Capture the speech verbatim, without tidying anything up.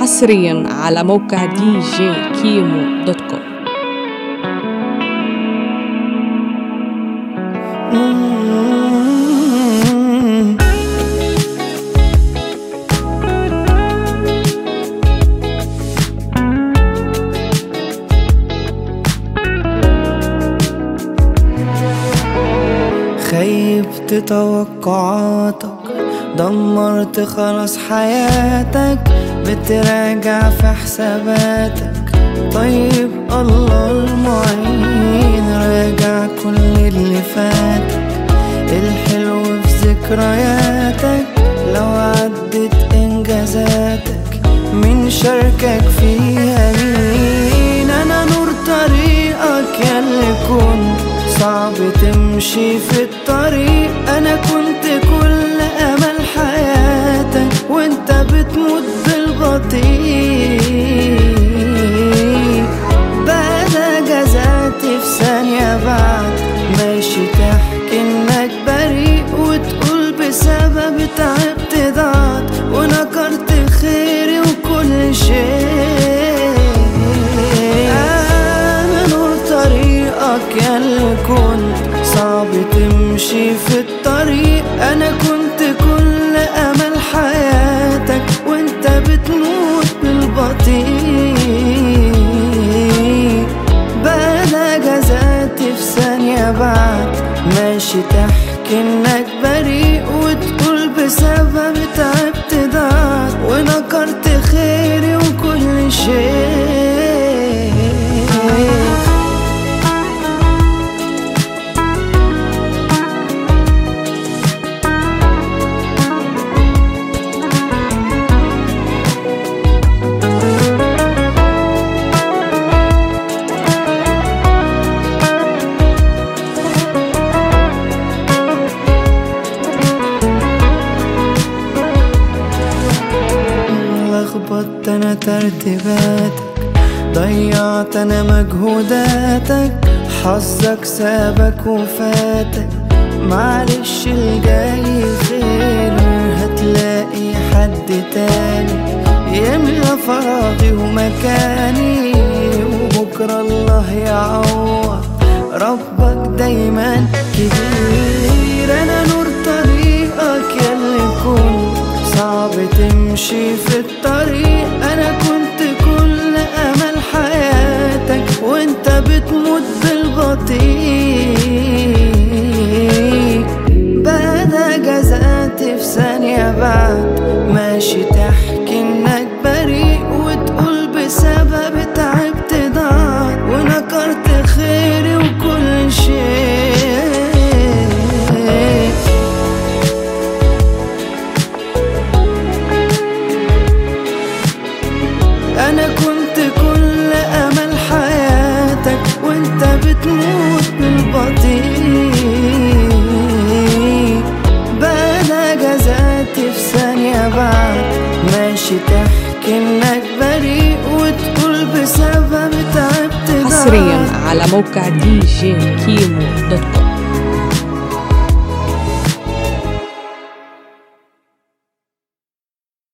حصريا على موقع دي جي كيمو دوت كوم. خيبت توقعاتك، دمرت خلاص حياتك، بتراجع في حساباتك. طيب الله المعين، راجع كل اللي فاتك، الحلو في ذكرياتك، لو عدت انجازاتك من شاركك فيها مين. انا نور طريقك ياللي كنت صعب تمشي في الطريق، انا كنت كل امل حياتك وانت بتموت بالبطيء. بعد جزاتي في ثانية بعد ماشي تحكي انك بريء، وتقول بسبب تعبت ضاعت ونكرت خيري وكل شيء. انا نور طريقك ياللي كنت صعب تمشي في الطريق، انا كنت كل امل حياتك وانت بتموت بالبطيء. بعد جزاتي في ثانية بعد ماشي تحكي انك بريء، وتقول بسبب تعبت ضاعت ونكرت خيري وكل شيء. لخبطت انا ترتيباتك، ضيعت انا مجهوداتك، حظك سابك وفاتك، معلش الجاي خير، هتلاقي حد تاني يملى فراغي ومكاني، وبكرة الله يعوض، ربك دايما كبير. انا نور طريقك ياللي كنت صعب تمشي في الطريق، انا كنت كل امل حياتك وانت بتموت بالبطيء. بعد جزاتي في ثانية بعد ماشي تحكي انك بريء، وتقول بسبب تعبت ضاعت ونكرت خيري وكل شيء. أنا كنت كل أمل حياتك وانت بتموت بالبطيء. بعد جزاتي في ثانية بعد ماشي تحكي انك بريء، وتقول بسبب تعبت ضاعت. حصريا على موقع دي جي كيمو دوت كوم.